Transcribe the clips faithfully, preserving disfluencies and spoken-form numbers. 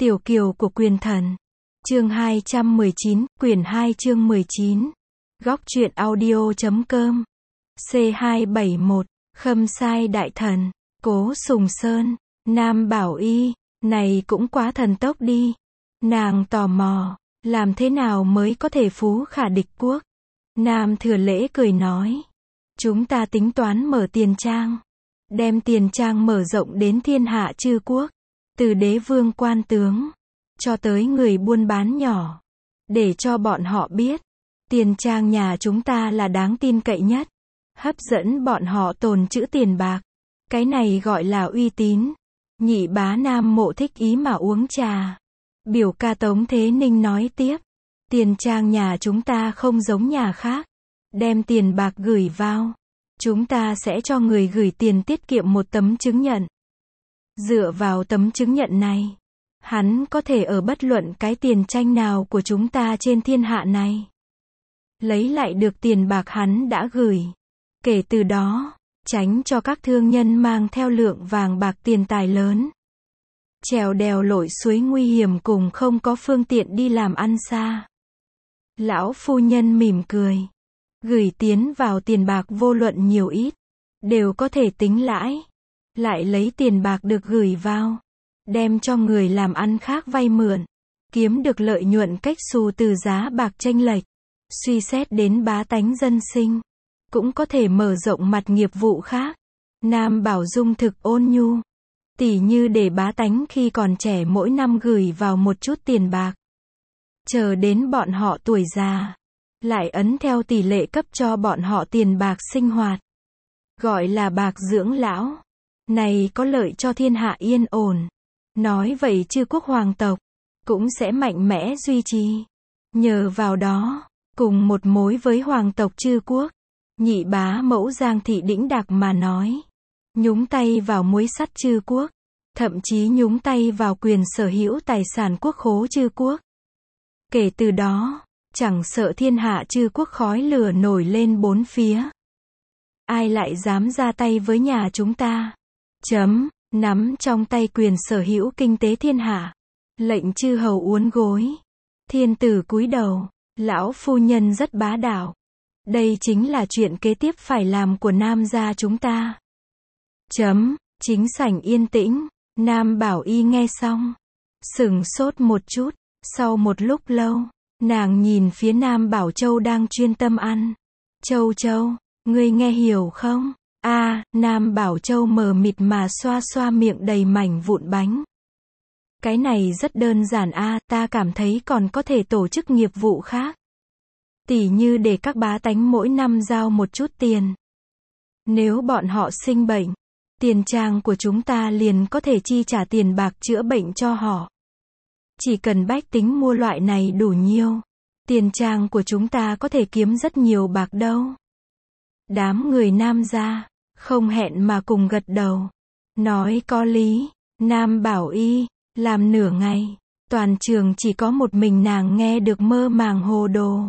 Tiểu kiều của quyền thần. Chương hai trăm mười chín, quyển hai chương mười chín. Góc truyện audio chấm com. C hai bảy mốt. Khâm sai đại thần. Cố Sùng Sơn. Nam Bảo Y. Này cũng quá thần tốc đi. Nàng tò mò. Làm thế nào mới có thể phú khả địch quốc? Nam Thừa Lễ cười nói. Chúng ta tính toán mở tiền trang. Đem tiền trang mở rộng đến thiên hạ chư quốc. Từ đế vương quan tướng. Cho tới người buôn bán nhỏ. Để cho bọn họ biết. Tiền trang nhà chúng ta là đáng tin cậy nhất. Hấp dẫn bọn họ tồn trữ tiền bạc. Cái này gọi là uy tín. Nhị bá Nam Mộ thích ý mà uống trà. Biểu ca Tống Thế Ninh nói tiếp. Tiền trang nhà chúng ta không giống nhà khác. Đem tiền bạc gửi vào. Chúng ta sẽ cho người gửi tiền tiết kiệm một tấm chứng nhận. Dựa vào tấm chứng nhận này, hắn có thể ở bất luận cái tiền tranh nào của chúng ta trên thiên hạ này. Lấy lại được tiền bạc hắn đã gửi. Kể từ đó, tránh cho các thương nhân mang theo lượng vàng bạc tiền tài lớn. Trèo đèo lội suối nguy hiểm cùng không có phương tiện đi làm ăn xa. Lão phu nhân mỉm cười. Gửi tiến vào tiền bạc vô luận nhiều ít. Đều có thể tính lãi. Lại lấy tiền bạc được gửi vào. Đem cho người làm ăn khác vay mượn. Kiếm được lợi nhuận cách xù từ giá bạc chênh lệch. Suy xét đến bá tánh dân sinh. Cũng có thể mở rộng mặt nghiệp vụ khác. Nam Bảo Dung thực ôn nhu. Tỉ như để bá tánh khi còn trẻ mỗi năm gửi vào một chút tiền bạc. Chờ đến bọn họ tuổi già. Lại ấn theo tỷ lệ cấp cho bọn họ tiền bạc sinh hoạt. Gọi là bạc dưỡng lão. Này có lợi cho thiên hạ yên ổn. Nói vậy chư quốc hoàng tộc. Cũng sẽ mạnh mẽ duy trì. Nhờ vào đó. Cùng một mối với hoàng tộc chư quốc. Nhị bá mẫu Giang Thị đĩnh đạc mà nói. Nhúng tay vào muối sắt chư quốc. Thậm chí nhúng tay vào quyền sở hữu tài sản quốc khố chư quốc. Kể từ đó. Chẳng sợ thiên hạ chư quốc khói lửa nổi lên bốn phía. Ai lại dám ra tay với nhà chúng ta? Chấm, nắm trong tay quyền sở hữu kinh tế thiên hạ. Lệnh chư hầu uốn gối. Thiên tử cúi đầu. Lão phu nhân rất bá đạo. Đây chính là chuyện kế tiếp phải làm của Nam gia chúng ta. Chấm, chính sảnh yên tĩnh. Nam Bảo Y nghe xong. Sửng sốt một chút. Sau một lúc lâu. Nàng nhìn phía Nam Bảo Châu đang chuyên tâm ăn. Châu Châu, ngươi nghe hiểu không? A, à, Nam Bảo Châu mờ mịt mà xoa xoa miệng đầy mảnh vụn bánh. Cái này rất đơn giản a, à, ta cảm thấy còn có thể tổ chức nghiệp vụ khác. Tỉ như để các bá tánh mỗi năm giao một chút tiền. Nếu bọn họ sinh bệnh, tiền trang của chúng ta liền có thể chi trả tiền bạc chữa bệnh cho họ. Chỉ cần bách tính mua loại này đủ nhiều. Tiền trang của chúng ta có thể kiếm rất nhiều bạc đâu. Đám người Nam gia, không hẹn mà cùng gật đầu. Nói có lý, Nam Bảo Y, làm nửa ngày. Toàn trường chỉ có một mình nàng nghe được mơ màng hồ đồ.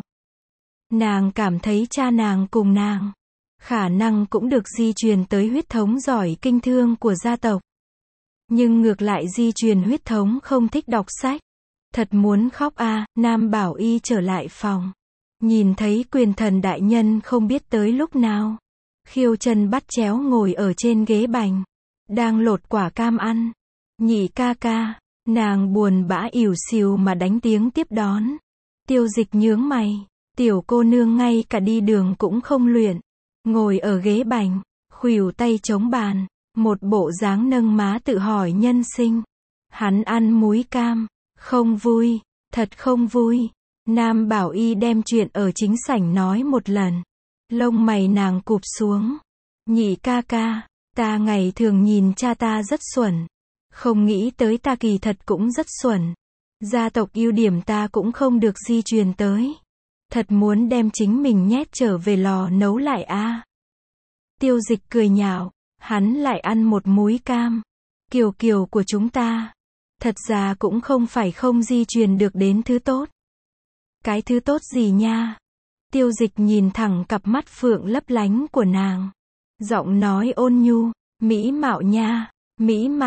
Nàng cảm thấy cha nàng cùng nàng. Khả năng cũng được di truyền tới huyết thống giỏi kinh thương của gia tộc. Nhưng ngược lại di truyền huyết thống không thích đọc sách. Thật muốn khóc a, à, Nam Bảo Y trở lại phòng. Nhìn thấy quyền thần đại nhân không biết tới lúc nào. Khiêu chân bắt chéo ngồi ở trên ghế bành. Đang lột quả cam ăn. Nhị ca ca, nàng buồn bã ỉu xìu mà đánh tiếng tiếp đón. Tiêu Dịch nhướng mày. Tiểu cô nương ngay cả đi đường cũng không luyện. Ngồi ở ghế bành, khuỷu tay chống bàn. Một bộ dáng nâng má tự hỏi nhân sinh. Hắn ăn múi cam. Không vui, thật không vui. Nam Bảo Y đem chuyện ở chính sảnh nói một lần. Lông mày nàng cụp xuống. Nhị ca ca, ta ngày thường nhìn cha ta rất xuẩn. Không nghĩ tới ta kỳ thật cũng rất xuẩn. Gia tộc ưu điểm ta cũng không được di truyền tới. Thật muốn đem chính mình nhét trở về lò nấu lại a. À. Tiêu Dịch cười nhạo, hắn lại ăn một múi cam. Kiều kiều của chúng ta. Thật ra cũng không phải không di truyền được đến thứ tốt. Cái thứ tốt gì nha? Tiêu Dịch nhìn thẳng cặp mắt phượng lấp lánh của nàng. Giọng nói ôn nhu, mỹ mạo nha, mỹ mạo,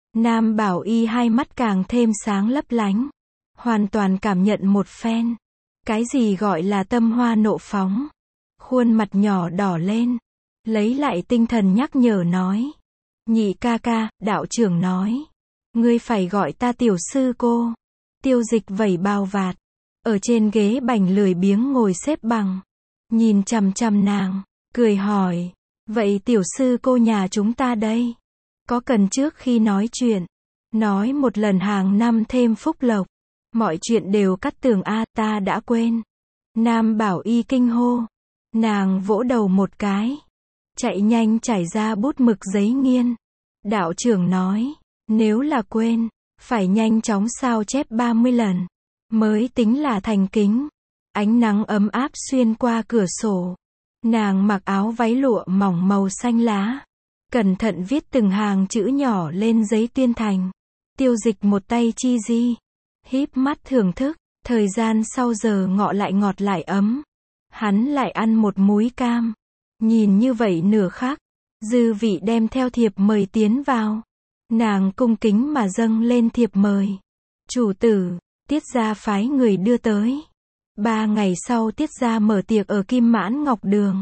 Nam Bảo Y hai mắt càng thêm sáng lấp lánh. Hoàn toàn cảm nhận một phen. Cái gì gọi là tâm hoa nộ phóng. Khuôn mặt nhỏ đỏ lên. Lấy lại tinh thần nhắc nhở nói. Nhị ca ca, đạo trưởng nói. Ngươi phải gọi ta tiểu sư cô. Tiêu Dịch vẩy bao vạt. Ở trên ghế bành lười biếng ngồi xếp bằng. Nhìn chằm chằm nàng. Cười hỏi. Vậy tiểu sư cô nhà chúng ta đây? Có cần trước khi nói chuyện. Nói một lần hàng năm thêm phúc lộc. Mọi chuyện đều cắt tường a, ta đã quên. Nam Bảo Y kinh hô. Nàng vỗ đầu một cái. Chạy nhanh trải ra bút mực giấy nghiên. Đạo trưởng nói. Nếu là quên. Phải nhanh chóng sao chép ba mươi lần. Mới tính là thành kính. Ánh nắng ấm áp xuyên qua cửa sổ. Nàng mặc áo váy lụa mỏng màu xanh lá. Cẩn thận viết từng hàng chữ nhỏ lên giấy tuyên thành. Tiêu Dịch một tay chi di. Híp mắt thưởng thức. Thời gian sau giờ ngọ lại ngọt lại ấm. Hắn lại ăn một múi cam. Nhìn như vậy nửa khắc. Dư vị đem theo thiệp mời tiến vào. Nàng cung kính mà dâng lên thiệp mời. Chủ tử, Tiết gia phái người đưa tới. Ba ngày sau Tiết gia mở tiệc ở Kim Mãn Ngọc Đường.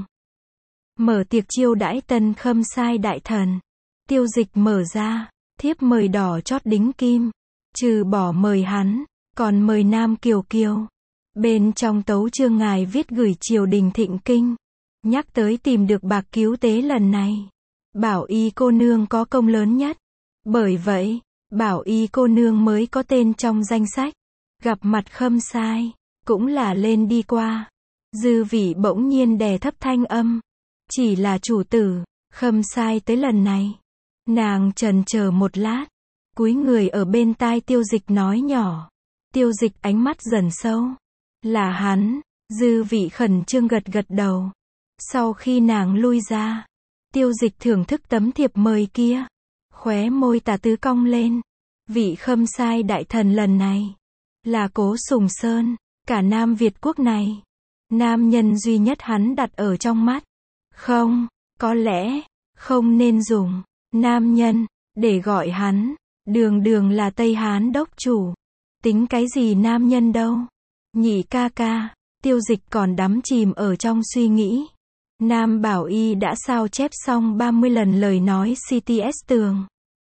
Mở tiệc chiêu đãi tân khâm sai đại thần. Tiêu Dịch mở ra. Thiếp mời đỏ chót đính kim. Trừ bỏ mời hắn. Còn mời Nam Kiều Kiều. Bên trong tấu chương ngài viết gửi triều đình thịnh kinh. Nhắc tới tìm được bạc cứu tế lần này. Bảo Y cô nương có công lớn nhất. Bởi vậy, Bảo Y cô nương mới có tên trong danh sách. Gặp mặt khâm sai, cũng là lên đi qua. Dư vị bỗng nhiên đè thấp thanh âm. Chỉ là chủ tử, khâm sai tới lần này. Nàng chần chờ một lát. Cúi người ở bên tai Tiêu Dịch nói nhỏ. Tiêu Dịch ánh mắt dần sâu. Là hắn. Dư vị khẩn trương gật gật đầu. Sau khi nàng lui ra, Tiêu Dịch thưởng thức tấm thiệp mời kia. Khóe môi tà tứ cong lên. Vị khâm sai đại thần lần này là Cố Sùng Sơn. Cả Nam Việt quốc này, nam nhân duy nhất hắn đặt ở trong mắt. Không, có lẽ không nên dùng nam nhân để gọi hắn. Đường đường là Tây Hán đốc chủ. Tính cái gì nam nhân đâu. Nhị ca ca. Tiêu Dịch còn đắm chìm ở trong suy nghĩ. Nam Bảo Y đã sao chép xong ba mươi lần lời nói xê tê ét tường.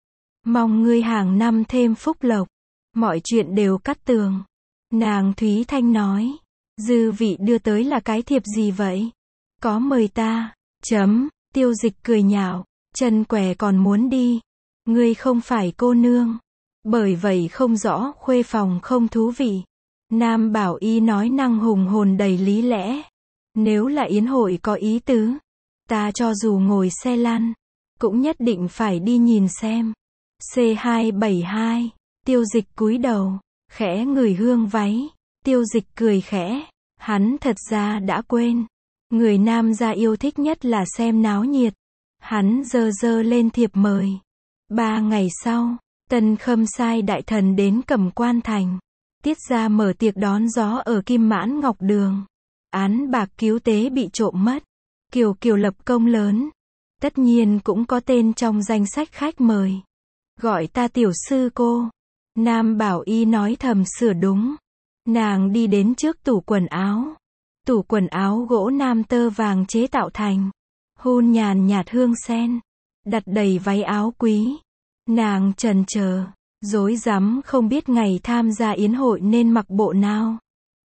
Mong ngươi hàng năm thêm phúc lộc. Mọi chuyện đều cắt tường. Nàng Thúy Thanh nói. Dư vị đưa tới là cái thiệp gì vậy? Có mời ta. Chấm. Tiêu Dịch cười nhạo. Chân què còn muốn đi. Ngươi không phải cô nương. Bởi vậy không rõ khuê phòng không thú vị. Nam Bảo Y nói năng hùng hồn đầy lý lẽ. Nếu là yến hội có ý tứ, ta cho dù ngồi xe lăn, cũng nhất định phải đi nhìn xem. C hai bảy hai. Tiêu Dịch cúi đầu, khẽ ngửi hương váy. Tiêu Dịch cười khẽ. Hắn thật ra đã quên. Người nam gia yêu thích nhất là xem náo nhiệt. Hắn giơ giơ lên thiệp mời. Ba ngày sau, tân khâm sai đại thần đến Cẩm Quan Thành. Tiết gia mở tiệc đón gió ở Kim Mãn Ngọc Đường. Án bạc cứu tế bị trộm mất. Kiều Kiều lập công lớn. Tất nhiên cũng có tên trong danh sách khách mời. Gọi ta tiểu sư cô. Nam Bảo Y nói thầm sửa đúng. Nàng đi đến trước tủ quần áo. Tủ quần áo gỗ nam tơ vàng chế tạo thành. Hun nhàn nhạt hương sen. Đặt đầy váy áo quý. Nàng chần chờ, rối rắm không biết ngày tham gia yến hội nên mặc bộ nào.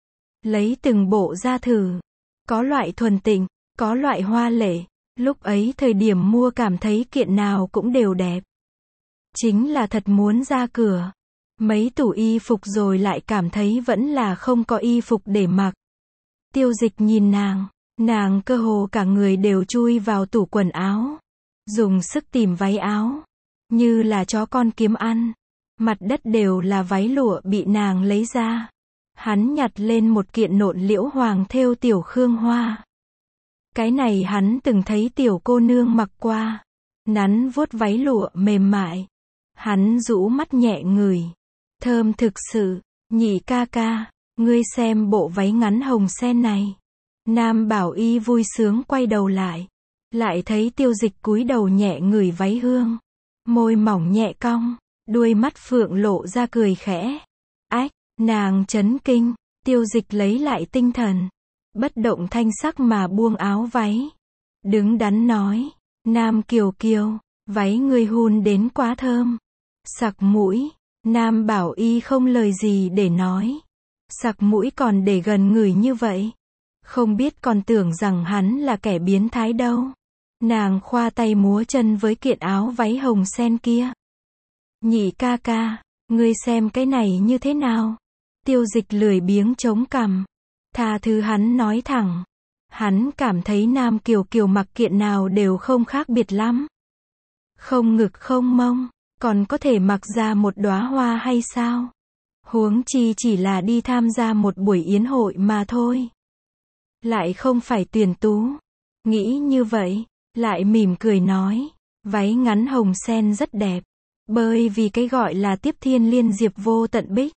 Lấy từng bộ ra thử. Có loại thuần tịnh, có loại hoa lệ. Lúc ấy thời điểm mua cảm thấy kiện nào cũng đều đẹp. Chính là thật muốn ra cửa. Mấy tủ y phục rồi lại cảm thấy vẫn là không có y phục để mặc. Tiêu Dịch nhìn nàng. Nàng cơ hồ cả người đều chui vào tủ quần áo. Dùng sức tìm váy áo. Như là chó con kiếm ăn. Mặt đất đều là váy lụa bị nàng lấy ra. Hắn nhặt lên một kiện nộn liễu hoàng thêu tiểu khương hoa. Cái này hắn từng thấy tiểu cô nương mặc qua. Nắn vuốt váy lụa mềm mại. Hắn rũ mắt nhẹ ngửi. Thơm thực sự. Nhị ca ca, ngươi xem bộ váy ngắn hồng sen này. Nam Bảo Y vui sướng quay đầu lại. Lại thấy Tiêu Dịch cúi đầu nhẹ ngửi váy hương. Môi mỏng nhẹ cong. Đuôi mắt phượng lộ ra cười khẽ. Ách, nàng chấn kinh, Tiêu Dịch lấy lại tinh thần. Bất động thanh sắc mà buông áo váy. Đứng đắn nói, Nam Kiều Kiều, váy ngươi hun đến quá thơm. Sặc mũi, Nam Bảo Y không lời gì để nói. Sặc mũi còn để gần người như vậy. Không biết còn tưởng rằng hắn là kẻ biến thái đâu. Nàng khoa tay múa chân với kiện áo váy hồng sen kia. Nhị ca ca, ngươi xem cái này như thế nào? Tiêu Dịch lười biếng chống cằm. Tha thứ hắn nói thẳng. Hắn cảm thấy Nam Kiều Kiều mặc kiện nào đều không khác biệt lắm. Không ngực không mông, còn có thể mặc ra một đóa hoa hay sao? Huống chi chỉ là đi tham gia một buổi yến hội mà thôi. Lại không phải tuyển tú. Nghĩ như vậy, lại mỉm cười nói, váy ngắn hồng sen rất đẹp. Bởi vì cái gọi là tiếp thiên liên diệp vô tận bích.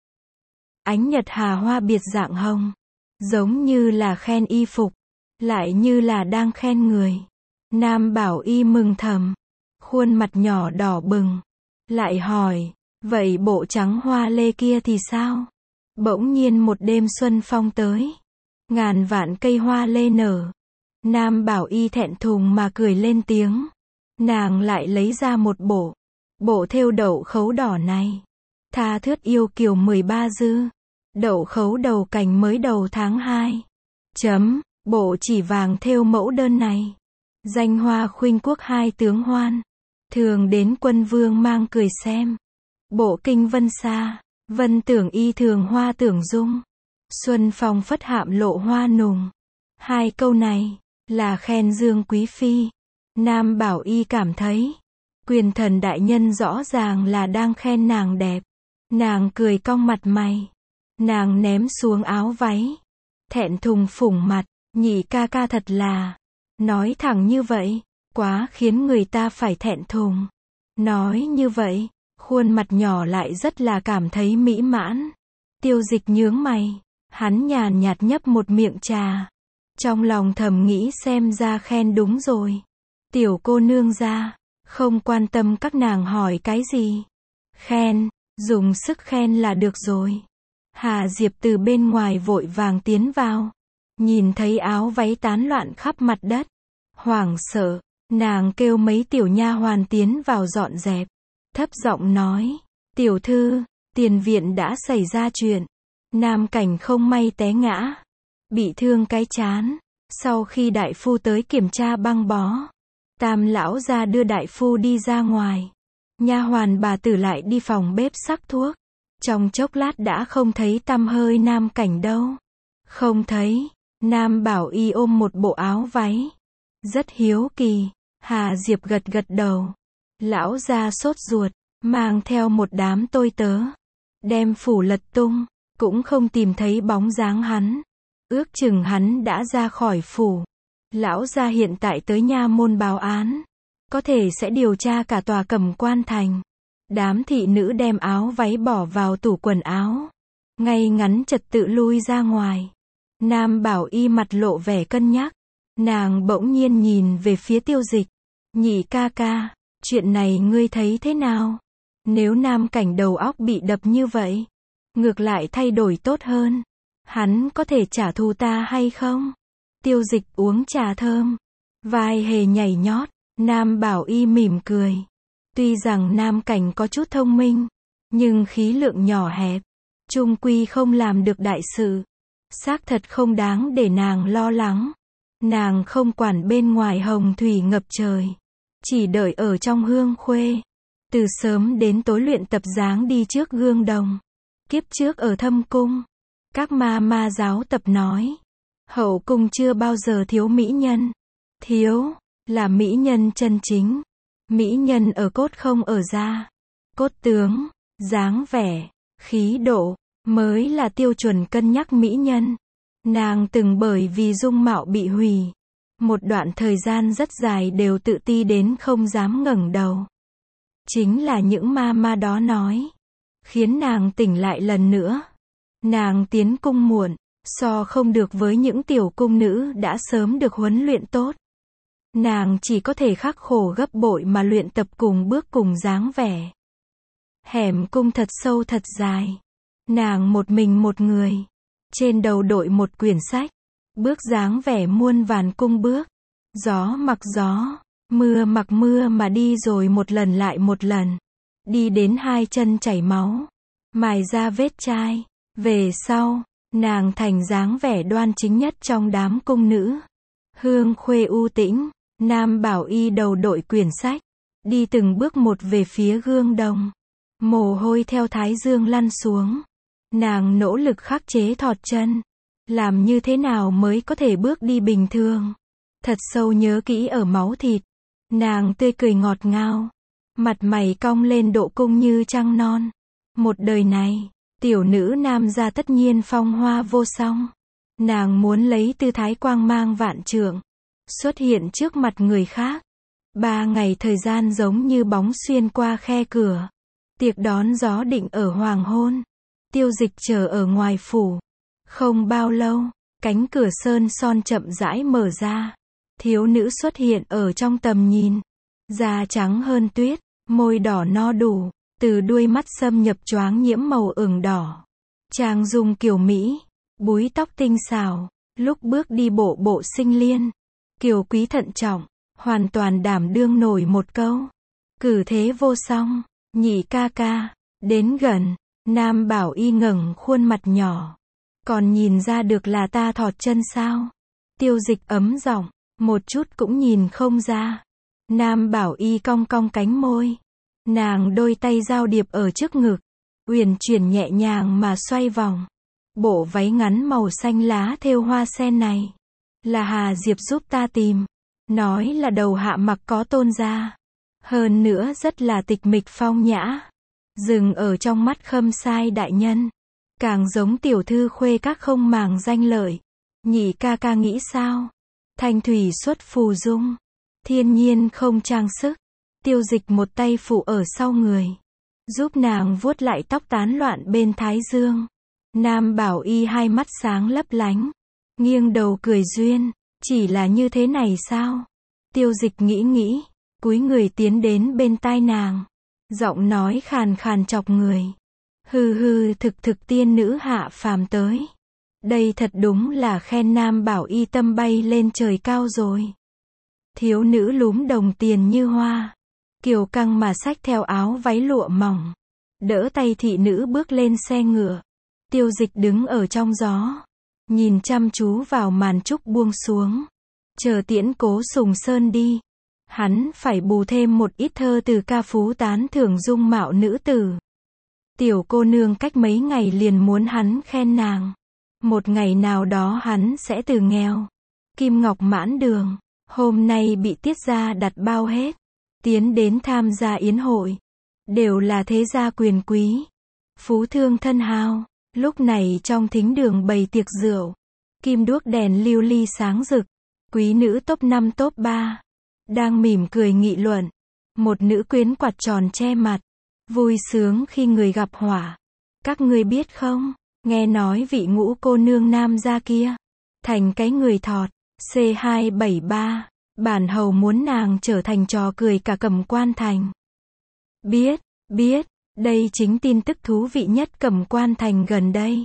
Ánh nhật hà hoa biệt dạng hồng. Giống như là khen y phục. Lại như là đang khen người. Nam Bảo Y mừng thầm. Khuôn mặt nhỏ đỏ bừng. Lại hỏi, vậy bộ trắng hoa lê kia thì sao? Bỗng nhiên một đêm xuân phong tới. Ngàn vạn cây hoa lê nở. Nam Bảo Y thẹn thùng mà cười lên tiếng. Nàng lại lấy ra một bộ. Bộ thêu đậu khấu đỏ này. Tha thướt yêu kiều mười ba dư. Đậu khấu đầu cành mới đầu tháng hai. Chấm, bộ chỉ vàng thêu mẫu đơn này. Danh hoa khuynh quốc hai tướng hoan. Thường đến quân vương mang cười xem. Bộ kinh vân xa. Vân tưởng y thường hoa tưởng dung. Xuân phong phất hạm lộ hoa nùng. Hai câu này là khen Dương Quý Phi. Nam Bảo Y cảm thấy Quyền thần đại nhân rõ ràng là đang khen nàng đẹp. Nàng cười cong mặt mày. Nàng ném xuống áo váy. Thẹn thùng phủng mặt. Nhị ca ca thật là. Nói thẳng như vậy. Quá khiến người ta phải thẹn thùng. Nói như vậy. Khuôn mặt nhỏ lại rất là cảm thấy mỹ mãn. Tiêu Dịch nhướng mày. Hắn nhàn nhạt nhấp một miệng trà. Trong lòng thầm nghĩ xem ra khen đúng rồi. Tiểu cô nương ra. Không quan tâm các nàng hỏi cái gì. Khen, dùng sức khen là được rồi. Hà Diệp từ bên ngoài vội vàng tiến vào. Nhìn thấy áo váy tán loạn khắp mặt đất. Hoảng sợ, nàng kêu mấy tiểu nha hoàn tiến vào dọn dẹp. Thấp giọng nói, tiểu thư, tiền viện đã xảy ra chuyện. Nam Cảnh không may té ngã. Bị thương cái trán. Sau khi đại phu tới kiểm tra băng bó. Tam lão ra đưa đại phu đi ra ngoài. Nha hoàn bà tử lại đi phòng bếp sắc thuốc. Trong chốc lát đã không thấy tăm hơi Nam Cảnh đâu. Không thấy. Nam Bảo Y ôm một bộ áo váy. Rất hiếu kỳ. Hà Diệp gật gật đầu. Lão ra sốt ruột. Mang theo một đám tôi tớ. Đem phủ lật tung. Cũng không tìm thấy bóng dáng hắn. Ước chừng hắn đã ra khỏi phủ. Lão gia hiện tại tới nha môn báo án. Có thể sẽ điều tra cả tòa Cẩm Quan thành. Đám thị nữ đem áo váy bỏ vào tủ quần áo. Ngay ngắn trật tự lui ra ngoài. Nam Bảo Y mặt lộ vẻ cân nhắc. Nàng bỗng nhiên nhìn về phía Tiêu Dịch. Nhị ca ca, chuyện này ngươi thấy thế nào? Nếu Nam Cảnh đầu óc bị đập như vậy, ngược lại thay đổi tốt hơn. Hắn có thể trả thù ta hay không? Tiêu Dịch uống trà thơm. Vai hề nhảy nhót. Nam Bảo Y mỉm cười. Tuy rằng Nam Cảnh có chút thông minh. Nhưng khí lượng nhỏ hẹp. Chung quy không làm được đại sự. Xác thật không đáng để nàng lo lắng. Nàng không quản bên ngoài hồng thủy ngập trời. Chỉ đợi ở trong hương khuê. Từ sớm đến tối luyện tập dáng đi trước gương đồng. Kiếp trước ở thâm cung. Các ma ma giáo tập nói. Hậu cung chưa bao giờ thiếu mỹ nhân. Thiếu, là mỹ nhân chân chính. Mỹ nhân ở cốt không ở da. Cốt tướng, dáng vẻ, khí độ, mới là tiêu chuẩn cân nhắc mỹ nhân. Nàng từng bởi vì dung mạo bị hủy. Một đoạn thời gian rất dài đều tự ti đến không dám ngẩng đầu. Chính là những ma ma đó nói. Khiến nàng tỉnh lại lần nữa. Nàng tiến cung muộn. So không được với những tiểu cung nữ đã sớm được huấn luyện tốt. Nàng chỉ có thể khắc khổ gấp bội mà luyện tập cùng bước cùng dáng vẻ. Hẻm cung thật sâu thật dài. Nàng một mình một người. Trên đầu đội một quyển sách. Bước dáng vẻ muôn vàn cung bước. Gió mặc gió, mưa mặc mưa mà đi rồi một lần lại một lần. Đi đến hai chân chảy máu. Mài ra vết chai. Về sau, nàng thành dáng vẻ đoan chính nhất trong đám cung nữ. Hương khuê u tĩnh, Nam Bảo Y đầu đội quyển sách. Đi từng bước một về phía gương đồng. Mồ hôi theo thái dương lăn xuống. Nàng nỗ lực khắc chế thọt chân. Làm như thế nào mới có thể bước đi bình thường. Thật sâu nhớ kỹ ở máu thịt. Nàng tươi cười ngọt ngào. Mặt mày cong lên độ cung như trăng non. Một đời này, tiểu nữ nam gia tất nhiên phong hoa vô song. Nàng muốn lấy tư thái quang mang vạn trượng. Xuất hiện trước mặt người khác. Ba ngày thời gian giống như bóng xuyên qua khe cửa. Tiệc đón gió định ở hoàng hôn. Tiêu Dịch chờ ở ngoài phủ. Không bao lâu, cánh cửa sơn son chậm rãi mở ra. Thiếu nữ xuất hiện ở trong tầm nhìn. Da trắng hơn tuyết, môi đỏ no đủ, từ đuôi mắt xâm nhập choáng nhiễm màu ửng đỏ. Trang dung kiều mỹ, búi tóc tinh xảo, lúc bước đi bộ bộ sinh liên. Kiều quý thận trọng, hoàn toàn đảm đương nổi một câu. Cử thế vô song, nhị ca ca, đến gần, Nam Bảo Y ngẩng khuôn mặt nhỏ. Còn nhìn ra được là ta thọt chân sao? Tiêu Dịch ấm giọng, một chút cũng nhìn không ra. Nam Bảo Y cong cong cánh môi. Nàng đôi tay giao điệp ở trước ngực. Uyển chuyển nhẹ nhàng mà xoay vòng. Bộ váy ngắn màu xanh lá thêu hoa sen này. Là Hà Diệp giúp ta tìm. Nói là đầu hạ mặc có tôn gia. Hơn nữa rất là tịch mịch phong nhã. Dừng ở trong mắt Khâm Sai đại nhân. Càng giống tiểu thư khuê các không màng danh lợi. Nhị ca ca nghĩ sao? Thanh thủy xuất phù dung. Thiên nhiên không trang sức. Tiêu Dịch một tay phụ ở sau người. Giúp nàng vuốt lại tóc tán loạn bên thái dương. Nam Bảo Y hai mắt sáng lấp lánh. Nghiêng đầu cười duyên. Chỉ là như thế này sao? Tiêu Dịch nghĩ nghĩ. Cúi người tiến đến bên tai nàng. Giọng nói khàn khàn chọc người. Hừ hừ thực thực tiên nữ hạ phàm tới. Đây thật đúng là khen Nam Bảo Y tâm bay lên trời cao rồi. Thiếu nữ lúm đồng tiền như hoa. Kiều căng mà xách theo áo váy lụa mỏng. Đỡ tay thị nữ bước lên xe ngựa. Tiêu Dịch đứng ở trong gió. Nhìn chăm chú vào màn trúc buông xuống. Chờ tiễn Cố Sùng Sơn đi. Hắn phải bù thêm một ít thơ từ ca phú tán thưởng dung mạo nữ tử. Tiểu cô nương cách mấy ngày liền muốn hắn khen nàng. Một ngày nào đó hắn sẽ từ nghèo. Kim ngọc mãn đường. Hôm nay bị tiết gia đặt bao hết. Tiến đến tham gia yến hội. Đều là thế gia quyền quý. Phú thương thân hào. Lúc này trong thính đường bày tiệc rượu. Kim đuốc đèn lưu ly sáng rực. Quý nữ top năm top ba. Đang mỉm cười nghị luận. Một nữ quyến quạt tròn che mặt. Vui sướng khi người gặp họa. Các ngươi biết không? Nghe nói vị ngũ cô nương nam gia kia. Thành cái người thọt. C hai bảy ba. Bản hầu muốn nàng trở thành trò cười cả Cẩm Quan Thành. Biết, biết. Đây chính tin tức thú vị nhất Cẩm Quan Thành gần đây.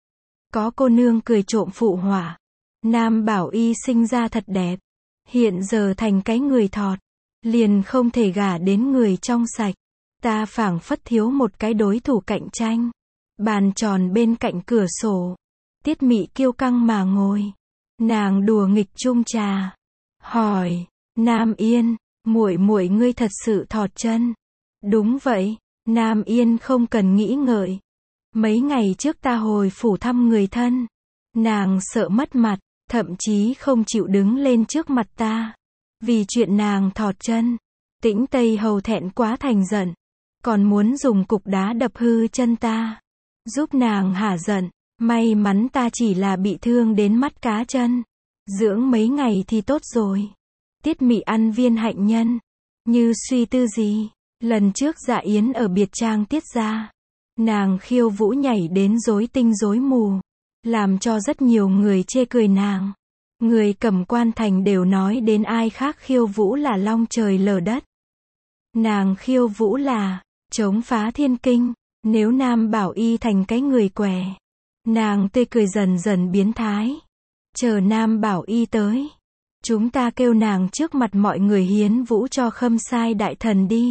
Có cô nương cười trộm phụ họa. Nam Bảo Y sinh ra thật đẹp. Hiện giờ thành cái người thọt. Liền không thể gả đến người trong sạch. Ta phảng phất thiếu một cái đối thủ cạnh tranh. Bàn tròn bên cạnh cửa sổ. Tiết Mị kiêu căng mà ngồi. Nàng đùa nghịch chung trà. Hỏi, Nam Yên, muội muội ngươi thật sự thọt chân? Đúng vậy, Nam Yên không cần nghĩ ngợi. Mấy ngày trước ta hồi phủ thăm người thân. Nàng sợ mất mặt, thậm chí không chịu đứng lên trước mặt ta. Vì chuyện nàng thọt chân. Tĩnh Tây hầu thẹn quá thành giận. Còn muốn dùng cục đá đập hư chân ta. Giúp nàng hả giận. May mắn ta chỉ là bị thương đến mắt cá chân. Dưỡng mấy ngày thì tốt rồi. Tiết Mị ăn viên hạnh nhân. Như suy tư gì. Lần trước dạ yến ở biệt trang Tiết gia. Nàng khiêu vũ nhảy đến rối tinh rối mù. Làm cho rất nhiều người chê cười nàng. Người Cẩm Quan Thành đều nói đến ai khác khiêu vũ là long trời lở đất. Nàng khiêu vũ là Chống phá thiên kinh, nếu Nam Bảo Y thành cái người què. Nàng tươi cười dần dần biến thái. Chờ Nam Bảo Y tới. Chúng ta kêu nàng trước mặt mọi người hiến vũ cho Khâm Sai đại thần đi.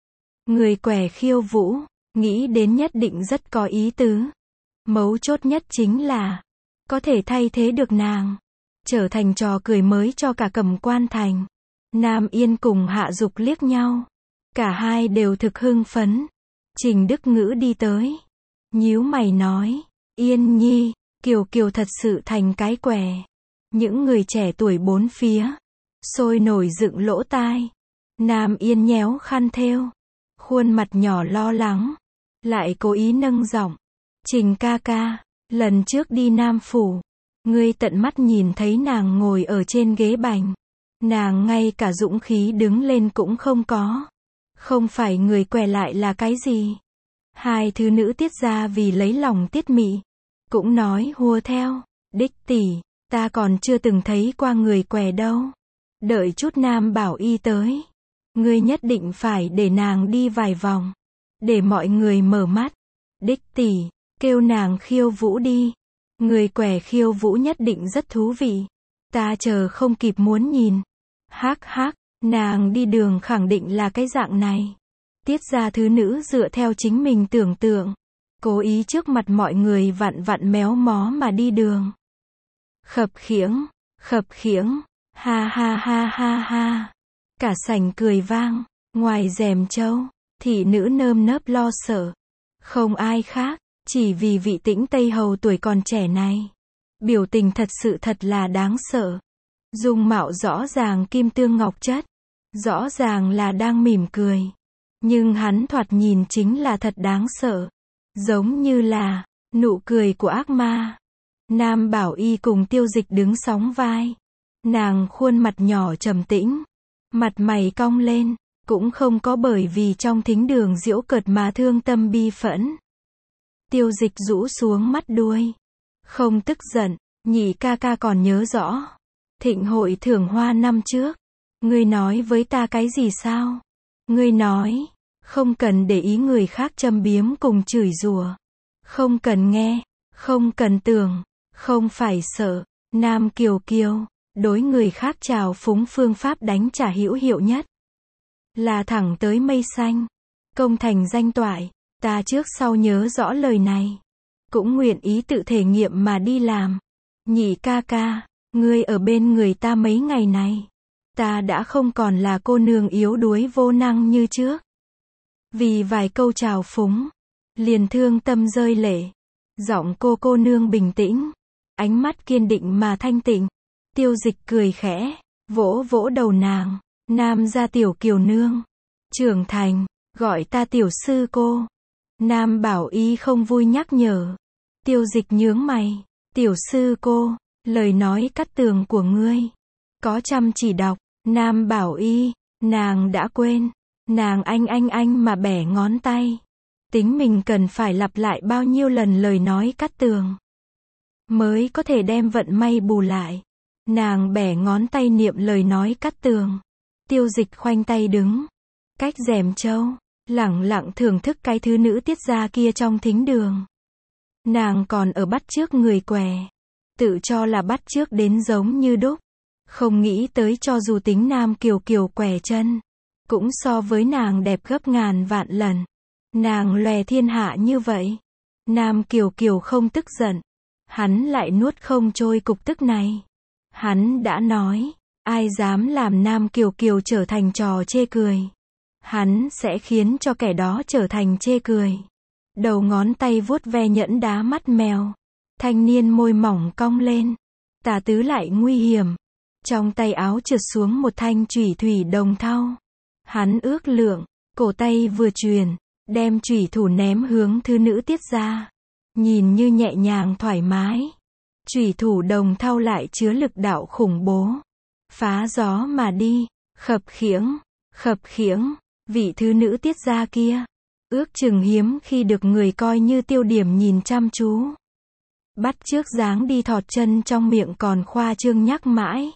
Người què khiêu vũ, nghĩ đến nhất định rất có ý tứ. Mấu chốt nhất chính là, có thể thay thế được nàng. Trở thành trò cười mới cho cả Cẩm Quan thành. Nam Yên cùng Hạ Dục liếc nhau. Cả hai đều thực hưng phấn. Trình Đức Ngữ đi tới. Nhíu mày nói, Yên Nhi, Kiều Kiều thật sự thành cái què. Những người trẻ tuổi bốn phía, sôi nổi dựng lỗ tai. Nam Yên nhéo khăn thêu. Khuôn mặt nhỏ lo lắng. Lại cố ý nâng giọng. Trình ca ca, lần trước đi Nam Phủ. Ngươi tận mắt nhìn thấy nàng ngồi ở trên ghế bành. Nàng ngay cả dũng khí đứng lên cũng không có. Không phải người què lại là cái gì? Hai thứ nữ Tiết ra vì lấy lòng Tiết Mị. Cũng nói hùa theo. Đích tỷ, ta còn chưa từng thấy qua người què đâu. Đợi chút Nam Bảo Y tới. Ngươi nhất định phải để nàng đi vài vòng. Để mọi người mở mắt. Đích tỷ, kêu nàng khiêu vũ đi. Người què khiêu vũ nhất định rất thú vị. Ta chờ không kịp muốn nhìn. Hắc hắc, nàng đi đường khẳng định là cái dạng này. Tiết ra thứ nữ dựa theo chính mình tưởng tượng. Cố ý trước mặt mọi người vặn vặn méo mó mà đi đường. Khập khiễng, khập khiễng, ha ha ha ha ha. Cả sảnh cười vang, ngoài rèm châu, thị nữ nơm nớp lo sợ. Không ai khác, chỉ vì vị Tĩnh Tây Hầu tuổi còn trẻ này. Biểu tình thật sự thật là đáng sợ. Dung mạo rõ ràng kim tương ngọc chất. Rõ ràng là đang mỉm cười. Nhưng hắn thoạt nhìn chính là thật đáng sợ. Giống như là nụ cười của ác ma. Nam Bảo Y cùng Tiêu Dịch đứng sóng vai. Nàng khuôn mặt nhỏ trầm tĩnh. Mặt mày cong lên. Cũng không có bởi vì trong thính đường giễu cợt mà thương tâm bi phẫn. Tiêu Dịch rũ xuống mắt đuôi. Không tức giận. Nhị ca ca còn nhớ rõ. Thịnh hội thưởng hoa năm trước. Ngươi nói với ta cái gì sao? Ngươi nói, không cần để ý người khác châm biếm cùng chửi rủa. Không cần nghe, không cần tưởng, không phải sợ. Nam Kiều Kiều, đối người khác trào phúng phương pháp đánh trả hữu hiệu nhất. Là thẳng tới mây xanh. Công thành danh toại, ta trước sau nhớ rõ lời này. Cũng nguyện ý tự thể nghiệm mà đi làm. Nhị ca ca, ngươi ở bên người ta mấy ngày này. Ta đã không còn là cô nương yếu đuối vô năng như trước. Vì vài câu trào phúng, liền thương tâm rơi lệ. Giọng cô cô nương bình tĩnh, ánh mắt kiên định mà thanh tịnh. Tiêu Dịch cười khẽ, vỗ vỗ đầu nàng. Nam gia tiểu Kiều nương, trưởng thành, gọi ta tiểu sư cô. Nam Bảo Y không vui nhắc nhở. Tiêu Dịch nhướng mày, tiểu sư cô, lời nói cắt tường của ngươi. Có chăm chỉ đọc. Nam Bảo Y, nàng đã quên. Nàng anh anh anh mà bẻ ngón tay. Tính mình cần phải lặp lại bao nhiêu lần lời nói cắt tường. Mới có thể đem vận may bù lại. Nàng bẻ ngón tay niệm lời nói cắt tường. Tiêu Dịch khoanh tay đứng. Cách rèm châu, lẳng lặng thưởng thức cái thứ nữ Tiết ra kia trong thính đường. Nàng còn ở bắt chước người què. Tự cho là bắt chước đến giống như đúc. Không nghĩ tới cho dù tính Nam Kiều Kiều què chân. Cũng so với nàng đẹp gấp ngàn vạn lần. Nàng lòe thiên hạ như vậy. Nam Kiều Kiều không tức giận. Hắn lại nuốt không trôi cục tức này. Hắn đã nói, ai dám làm Nam Kiều Kiều trở thành trò chê cười. Hắn sẽ khiến cho kẻ đó trở thành chê cười. Đầu ngón tay vuốt ve nhẫn đá mắt mèo. Thanh niên môi mỏng cong lên. Tà tứ lại nguy hiểm. Trong tay áo trượt xuống một thanh chủy thủy đồng thau. Hắn ước lượng, cổ tay vừa truyền, đem chủy thủ ném hướng thứ nữ Tiết ra. Nhìn như nhẹ nhàng thoải mái. Chủy thủ đồng thau lại chứa lực đạo khủng bố. Phá gió mà đi, khập khiễng, khập khiễng, vị thứ nữ Tiết ra kia. Ước chừng hiếm khi được người coi như tiêu điểm nhìn chăm chú. Bắt trước dáng đi thọt chân trong miệng còn khoa trương nhắc mãi.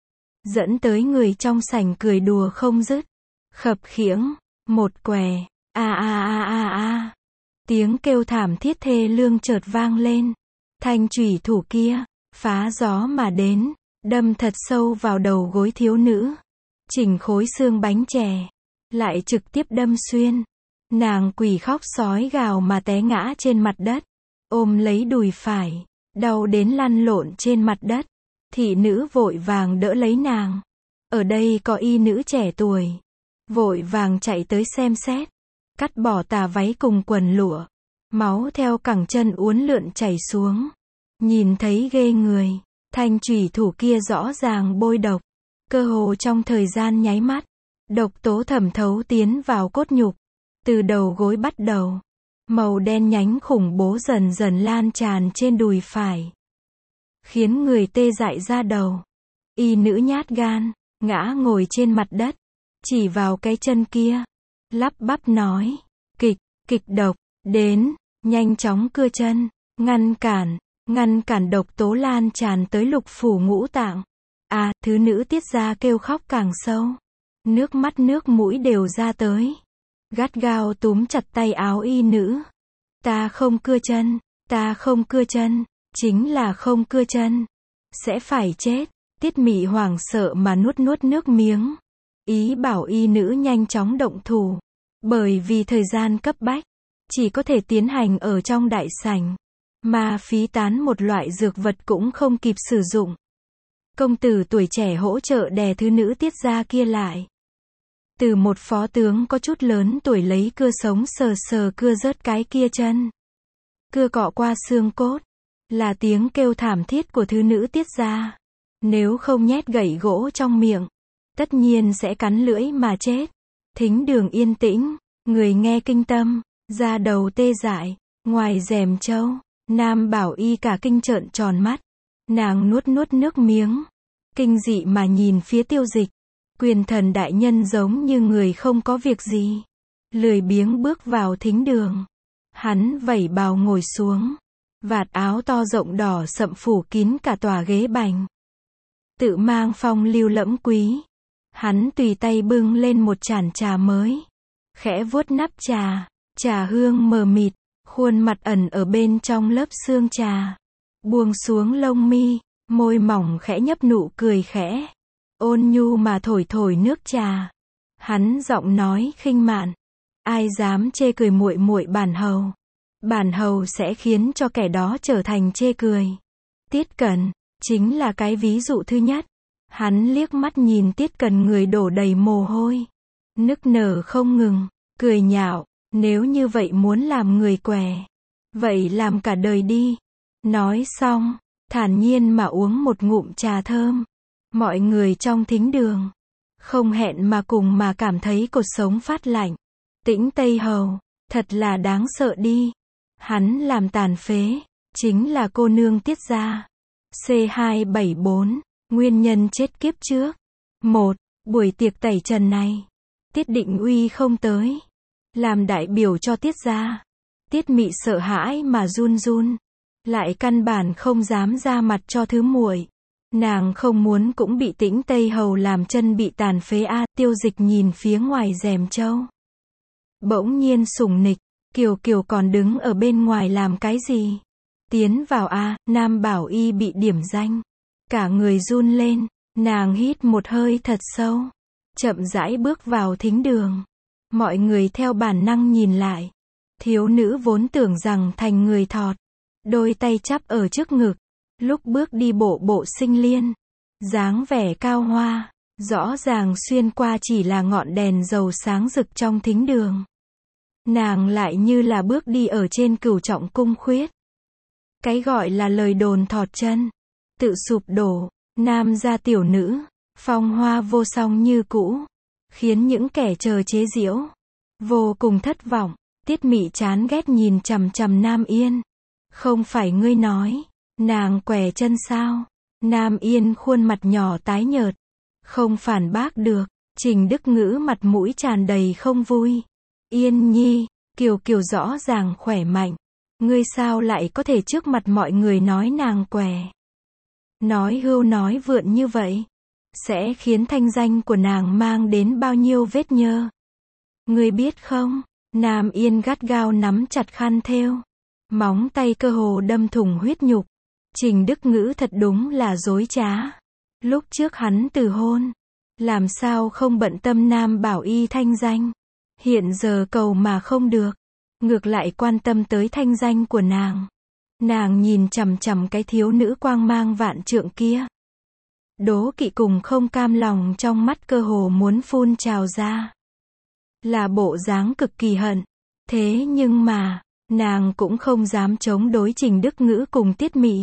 Dẫn tới người trong sảnh cười đùa không dứt. Khập khiễng, một què, A a a a a. Tiếng kêu thảm thiết thê lương chợt vang lên. Thanh chủy thủ kia, phá gió mà đến, đâm thật sâu vào đầu gối thiếu nữ. Chỉnh khối xương bánh chè, lại trực tiếp đâm xuyên. Nàng quỳ khóc sói gào mà té ngã trên mặt đất, ôm lấy đùi phải, đau đến lăn lộn trên mặt đất. Thị nữ vội vàng đỡ lấy nàng. Ở đây có y nữ trẻ tuổi, vội vàng chạy tới xem xét, cắt bỏ tà váy cùng quần lụa, máu theo cẳng chân uốn lượn chảy xuống. Nhìn thấy ghê người, thanh chủy thủ kia rõ ràng bôi độc, cơ hồ trong thời gian nháy mắt, độc tố thẩm thấu tiến vào cốt nhục, từ đầu gối bắt đầu, màu đen nhánh khủng bố dần dần lan tràn trên đùi phải, khiến người tê dại ra đầu. Y nữ nhát gan, ngã ngồi trên mặt đất, chỉ vào cái chân kia, lắp bắp nói, kịch, kịch độc, đến, nhanh chóng cưa chân, ngăn cản, ngăn cản độc tố lan tràn tới lục phủ ngũ tạng. À, thứ nữ tiết ra kêu khóc càng sâu, nước mắt nước mũi đều ra tới, gắt gao túm chặt tay áo y nữ. Ta không cưa chân, ta không cưa chân, chính là không cưa chân, sẽ phải chết. Tiết Mị hoảng sợ mà nuốt nuốt nước miếng, ý bảo y nữ nhanh chóng động thủ, bởi vì thời gian cấp bách, chỉ có thể tiến hành ở trong đại sảnh, mà phí tán một loại dược vật cũng không kịp sử dụng. Công tử tuổi trẻ hỗ trợ đè thứ nữ tiết ra kia lại. Từ một phó tướng có chút lớn tuổi lấy cưa sống sờ sờ cưa rớt cái kia chân. Cưa cọ qua xương cốt, là tiếng kêu thảm thiết của thứ nữ tiết ra. Nếu không nhét gậy gỗ trong miệng, tất nhiên sẽ cắn lưỡi mà chết. Thính đường yên tĩnh, người nghe kinh tâm, da đầu tê dại. Ngoài rèm châu, Nam Bảo Y cả kinh trợn tròn mắt. Nàng nuốt nuốt nước miếng, kinh dị mà nhìn phía Tiêu Dịch. Quyền thần đại nhân giống như người không có việc gì, lười biếng bước vào thính đường. Hắn vẩy bào ngồi xuống, vạt áo to rộng đỏ sậm phủ kín cả tòa ghế bành. Tự mang phong lưu lẫm quý. Hắn tùy tay bưng lên một chản trà mới, khẽ vuốt nắp trà, trà hương mờ mịt, khuôn mặt ẩn ở bên trong lớp sương trà. Buông xuống lông mi, môi mỏng khẽ nhấp nụ cười khẽ, ôn nhu mà thổi thổi nước trà. Hắn giọng nói khinh mạn, ai dám chê cười muội muội bản hầu, bản hầu sẽ khiến cho kẻ đó trở thành chê cười. Tiết Cẩn chính là cái ví dụ thứ nhất. Hắn liếc mắt nhìn Tiết Cẩn người đổ đầy mồ hôi, nức nở không ngừng, cười nhạo, nếu như vậy muốn làm người què, vậy làm cả đời đi. Nói xong, thản nhiên mà uống một ngụm trà thơm. Mọi người trong thính đường, không hẹn mà cùng mà cảm thấy cột sống phát lạnh. Tĩnh Tây Hầu, thật là đáng sợ đi. Hắn làm tàn phế, chính là cô nương Tiết gia. C hai bảy bốn, nguyên nhân chết kiếp trước. một. Buổi tiệc tẩy trần này, Tiết Định Uy không tới, làm đại biểu cho Tiết gia. Tiết Mị sợ hãi mà run run, lại căn bản không dám ra mặt cho thứ muội. Nàng không muốn cũng bị Tĩnh Tây Hầu làm chân bị tàn phế a. À, Tiêu Dịch nhìn phía ngoài rèm châu, bỗng nhiên sủng nịch, Kiều Kiều còn đứng ở bên ngoài làm cái gì? Tiến vào a. À, Nam Bảo Y bị điểm danh, cả người run lên, nàng hít một hơi thật sâu, chậm rãi bước vào thính đường. Mọi người theo bản năng nhìn lại, thiếu nữ vốn tưởng rằng thành người thọt, đôi tay chắp ở trước ngực, lúc bước đi bộ bộ sinh liên, dáng vẻ cao hoa, rõ ràng xuyên qua chỉ là ngọn đèn dầu sáng rực trong thính đường. Nàng lại như là bước đi ở trên cửu trọng cung khuyết. Cái gọi là lời đồn thọt chân, tự sụp đổ. Nam gia tiểu nữ, phong hoa vô song như cũ, khiến những kẻ chờ chế giễu vô cùng thất vọng. Tiết Mị chán ghét nhìn chằm chằm Nam Yên. Không phải ngươi nói, nàng què chân sao? Nam Yên khuôn mặt nhỏ tái nhợt, không phản bác được. Trình Đức Ngữ mặt mũi tràn đầy không vui. Yên nhi, Kiều Kiều rõ ràng khỏe mạnh, ngươi sao lại có thể trước mặt mọi người nói nàng què? Nói hưu nói vượn như vậy, sẽ khiến thanh danh của nàng mang đến bao nhiêu vết nhơ. Ngươi biết không, Nam Yên gắt gao nắm chặt khăn thêu. Móng tay cơ hồ đâm thủng huyết nhục. Trình Đức Ngữ thật đúng là dối trá. Lúc trước hắn từ hôn. Làm sao không bận tâm Nam Bảo Y thanh danh. Hiện giờ cầu mà không được. Ngược lại quan tâm tới thanh danh của nàng. Nàng nhìn chằm chằm cái thiếu nữ quang mang vạn trượng kia. Đố kỵ cùng không cam lòng trong mắt cơ hồ muốn phun trào ra. Là bộ dáng cực kỳ hận. Thế nhưng mà, nàng cũng không dám chống đối Trình Đức Ngữ cùng Tiết Mị.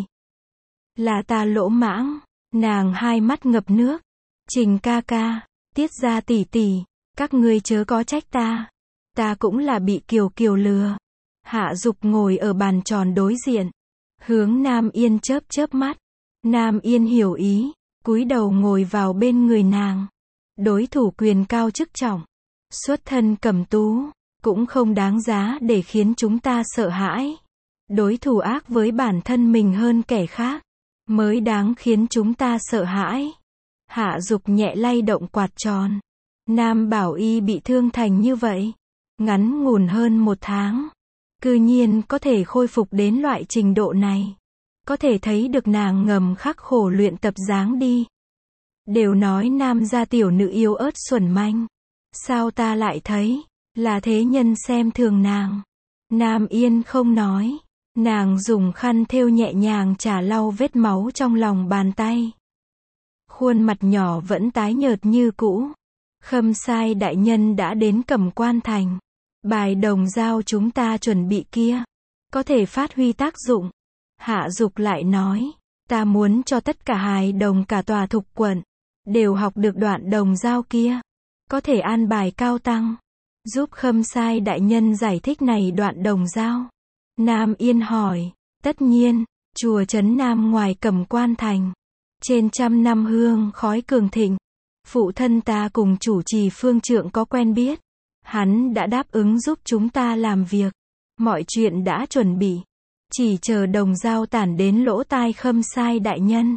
Là ta lỗ mãng. Nàng hai mắt ngập nước. Trình ca ca, Tiết gia tỷ tỷ, các ngươi chớ có trách ta. Ta cũng là bị Kiều Kiều lừa. Hạ Dục ngồi ở bàn tròn đối diện. Hướng Nam Yên chớp chớp mắt. Nam Yên hiểu ý, cúi đầu ngồi vào bên người nàng. Đối thủ quyền cao chức trọng. Xuất thân cẩm tú, cũng không đáng giá để khiến chúng ta sợ hãi. Đối thủ ác với bản thân mình hơn kẻ khác, mới đáng khiến chúng ta sợ hãi. Hạ Dục nhẹ lay động quạt tròn. Nam Bảo Y bị thương thành như vậy. Ngắn ngủn hơn một tháng. Cư nhiên có thể khôi phục đến loại trình độ này. Có thể thấy được nàng ngầm khắc khổ luyện tập dáng đi. Đều nói nam gia tiểu nữ yếu ớt xuẩn manh. Sao ta lại thấy, là thế nhân xem thường nàng. Nam Yên không nói. Nàng dùng khăn thêu nhẹ nhàng chà lau vết máu trong lòng bàn tay. Khuôn mặt nhỏ vẫn tái nhợt như cũ. Khâm sai đại nhân đã đến Cẩm Quan thành. Bài đồng dao chúng ta chuẩn bị kia, có thể phát huy tác dụng. Hạ Dục lại nói, ta muốn cho tất cả hài đồng cả tòa thục quận, đều học được đoạn đồng dao kia. Có thể an bài cao tăng, giúp khâm sai đại nhân giải thích này đoạn đồng dao. Nam Yên hỏi, tất nhiên, chùa Trấn Nam ngoài Cẩm Quan thành. Trên trăm năm hương khói cường thịnh. Phụ thân ta cùng chủ trì phương trượng có quen biết. Hắn đã đáp ứng giúp chúng ta làm việc. Mọi chuyện đã chuẩn bị. Chỉ chờ đồng dao tản đến lỗ tai khâm sai đại nhân.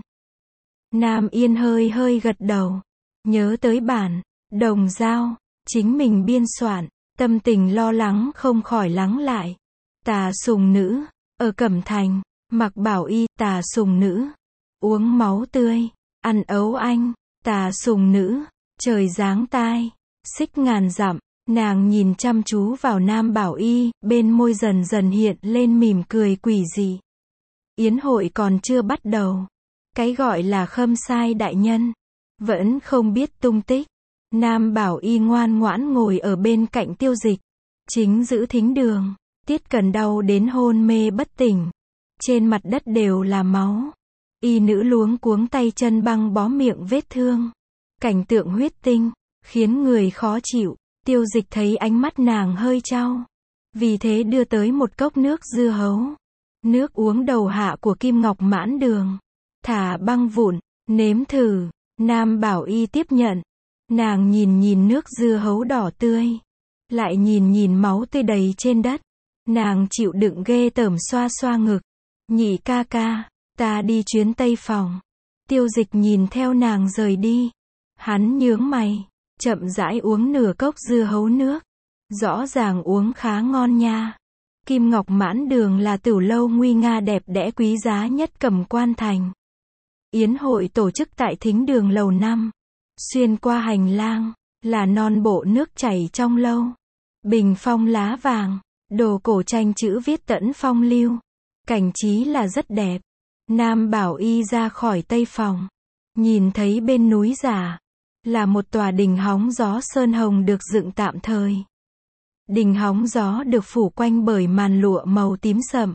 Nam Yên hơi hơi gật đầu. Nhớ tới bản, đồng dao, chính mình biên soạn. Tâm tình lo lắng không khỏi lắng lại. Tà sùng nữ, ở Cẩm Thành, mặc Bảo Y, tà sùng nữ. Uống máu tươi, ăn ấu anh, tà sùng nữ, trời giáng tai, xích ngàn dặm. Nàng nhìn chăm chú vào Nam Bảo Y, bên môi dần dần hiện lên mỉm cười quỷ dị. Yến hội còn chưa bắt đầu. Cái gọi là khâm sai đại nhân, vẫn không biết tung tích. Nam Bảo Y ngoan ngoãn ngồi ở bên cạnh Tiêu Dịch. Chính giữ thính đường. Tiết Cần đau đến hôn mê bất tỉnh. Trên mặt đất đều là máu. Y nữ luống cuống tay chân băng bó miệng vết thương. Cảnh tượng huyết tinh, khiến người khó chịu. Tiêu Dịch thấy ánh mắt nàng hơi trao. Vì thế đưa tới một cốc nước dưa hấu. Nước uống đầu hạ của Kim Ngọc Mãn Đường. Thả băng vụn, nếm thử. Nam Bảo Y tiếp nhận. Nàng nhìn nhìn nước dưa hấu đỏ tươi. Lại nhìn nhìn máu tươi đầy trên đất. Nàng chịu đựng ghê tởm xoa xoa ngực. Nhị ca ca, ta đi chuyến Tây Phòng. Tiêu Dịch nhìn theo nàng rời đi. Hắn nhướng mày, chậm rãi uống nửa cốc dưa hấu nước. Rõ ràng uống khá ngon nha. Kim Ngọc Mãn Đường là tửu lâu nguy nga đẹp đẽ quý giá nhất Cẩm Quan thành. Yến hội tổ chức tại thính đường lầu năm. Xuyên qua hành lang, là non bộ nước chảy trong lâu. Bình phong lá vàng, đồ cổ tranh chữ viết tẫn phong lưu. Cảnh trí là rất đẹp. Nam Bảo Y ra khỏi tây phòng. Nhìn thấy bên núi giả, là một tòa đình hóng gió sơn hồng được dựng tạm thời. Đình hóng gió được phủ quanh bởi màn lụa màu tím sậm.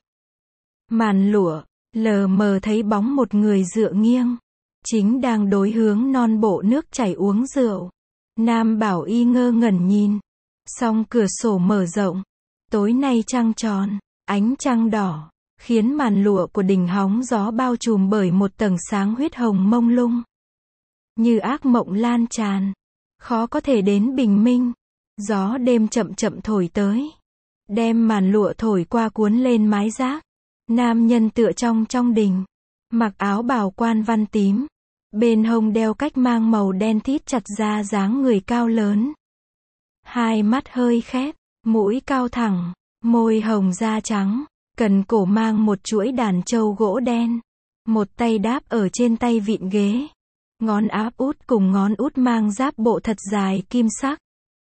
Màn lụa, lờ mờ thấy bóng một người dựa nghiêng. Chính đang đối hướng non bộ nước chảy uống rượu. Nam Bảo Y ngơ ngẩn nhìn. Song cửa sổ mở rộng. Tối nay trăng tròn, ánh trăng đỏ, khiến màn lụa của đình hóng gió bao trùm bởi một tầng sáng huyết hồng mông lung. Như ác mộng lan tràn, khó có thể đến bình minh. Gió đêm chậm chậm thổi tới, đem màn lụa thổi qua cuốn lên mái rác. Nam nhân tựa trong trong đình, mặc áo bào quan văn tím, bên hông đeo cách mang màu đen thít chặt ra dáng người cao lớn. Hai mắt hơi khép, mũi cao thẳng, môi hồng da trắng, cần cổ mang một chuỗi đàn châu gỗ đen. Một tay đáp ở trên tay vịn ghế. Ngón áp út cùng ngón út mang giáp bộ thật dài kim sắc.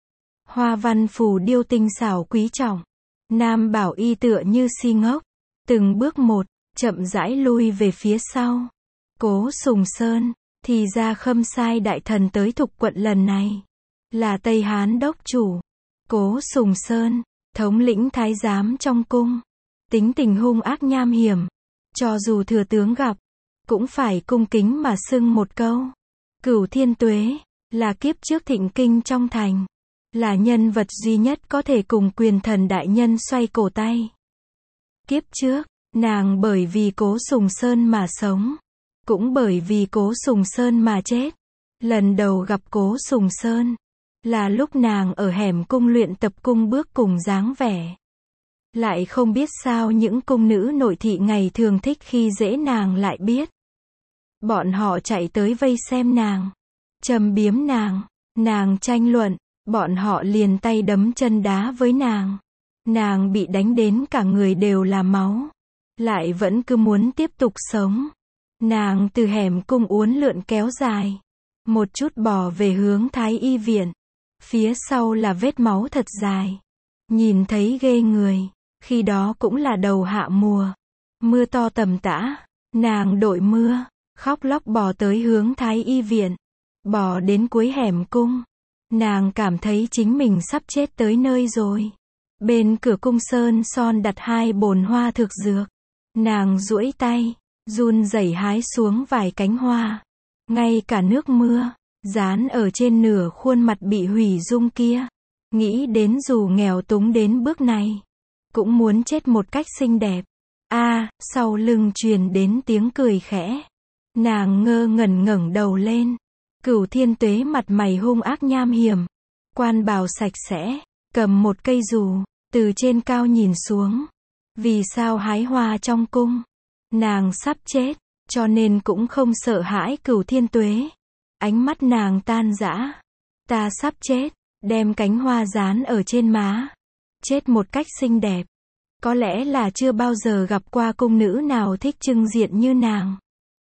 Hoa văn phù điêu tinh xảo quý trọng. Nam Bảo Y tựa như si ngốc. Từng bước một, chậm rãi lui về phía sau. Cố Sùng Sơn, thì ra Khâm Sai đại thần tới Thục quận lần này là Tây Hán đốc chủ. Cố Sùng Sơn, thống lĩnh thái giám trong cung. Tính tình hung ác nham hiểm. Cho dù thừa tướng gặp, cũng phải cung kính mà xưng một câu. Cửu Thiên Tuế, là kiếp trước thịnh kinh trong thành. Là nhân vật duy nhất có thể cùng quyền thần đại nhân xoay cổ tay. Kiếp trước, nàng bởi vì Cố Sùng Sơn mà sống. Cũng bởi vì Cố Sùng Sơn mà chết. Lần đầu gặp Cố Sùng Sơn, là lúc nàng ở hẻm cung luyện tập cung bước cùng dáng vẻ. Lại không biết sao những cung nữ nội thị ngày thường thích khi dễ nàng lại biết. Bọn họ chạy tới vây xem nàng, châm biếm nàng, nàng tranh luận, bọn họ liền tay đấm chân đá với nàng. Nàng bị đánh đến cả người đều là máu, lại vẫn cứ muốn tiếp tục sống. Nàng từ hẻm cung uốn lượn kéo dài, một chút bò về hướng Thái Y viện. Phía sau là vết máu thật dài, nhìn thấy ghê người. Khi đó cũng là đầu hạ mùa, mưa to tầm tã, nàng đội mưa, khóc lóc bò tới hướng Thái Y viện, bò đến cuối hẻm cung. Nàng cảm thấy chính mình sắp chết tới nơi rồi. Bên cửa cung sơn son đặt hai bồn hoa thực dược. Nàng duỗi tay, run rẩy hái xuống vài cánh hoa. Ngay cả nước mưa, dán ở trên nửa khuôn mặt bị hủy dung kia. Nghĩ đến dù nghèo túng đến bước này, cũng muốn chết một cách xinh đẹp. A, à, sau lưng truyền đến tiếng cười khẽ. Nàng ngơ ngẩn ngẩng đầu lên. Cửu Thiên Tuế mặt mày hung ác nham hiểm, quan bào sạch sẽ, cầm một cây dù, từ trên cao nhìn xuống. Vì sao hái hoa trong cung? Nàng sắp chết, cho nên cũng không sợ hãi Cửu Thiên Tuế. Ánh mắt nàng tan rã. Ta sắp chết, đem cánh hoa dán ở trên má. Chết một cách xinh đẹp. Có lẽ là chưa bao giờ gặp qua cung nữ nào thích trưng diện như nàng.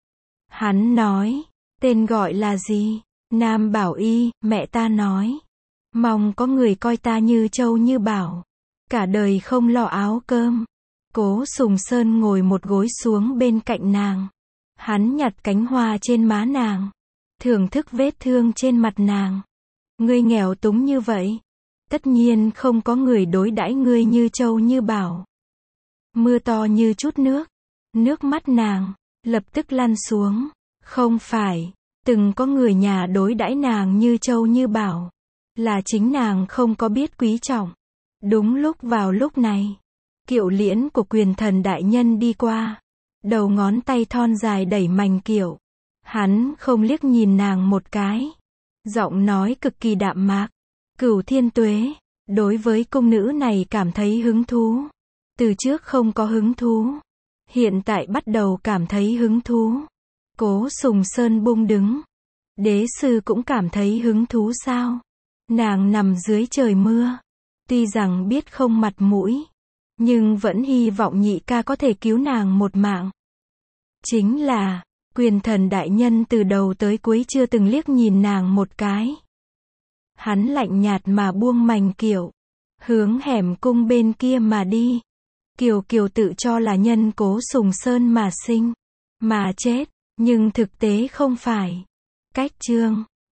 Hắn nói, tên gọi là gì? Nam Bảo Y, mẹ ta nói. Mong có người coi ta như châu như bảo. Cả đời không lo áo cơm. Cố Sùng Sơn ngồi một gối xuống bên cạnh nàng. Hắn nhặt cánh hoa trên má nàng. Thưởng thức vết thương trên mặt nàng. Ngươi nghèo túng như vậy. Tất nhiên không có người đối đãi ngươi như châu như bảo. Mưa to như chút nước. Nước mắt nàng lập tức lăn xuống. Không phải, từng có người nhà đối đãi nàng như châu như bảo. Là chính nàng không có biết quý trọng. Đúng lúc vào lúc này, kiệu liễn của quyền thần đại nhân đi qua. Đầu ngón tay thon dài đẩy mành kiệu. Hắn không liếc nhìn nàng một cái. Giọng nói cực kỳ đạm mạc. Cửu Thiên Tuế, đối với cung nữ này cảm thấy hứng thú. Từ trước không có hứng thú. Hiện tại bắt đầu cảm thấy hứng thú. Cố Sùng Sơn bung đứng. Đế sư cũng cảm thấy hứng thú sao? Nàng nằm dưới trời mưa. Tuy rằng biết không mặt mũi, nhưng vẫn hy vọng nhị ca có thể cứu nàng một mạng. Chính là, quyền thần đại nhân từ đầu tới cuối chưa từng liếc nhìn nàng một cái. Hắn lạnh nhạt mà buông mành kiệu, hướng hẻm cung bên kia mà đi. Kiều Kiều tự cho là nhân Cố Sùng Sơn mà sinh, mà chết, nhưng thực tế không phải. Cách chương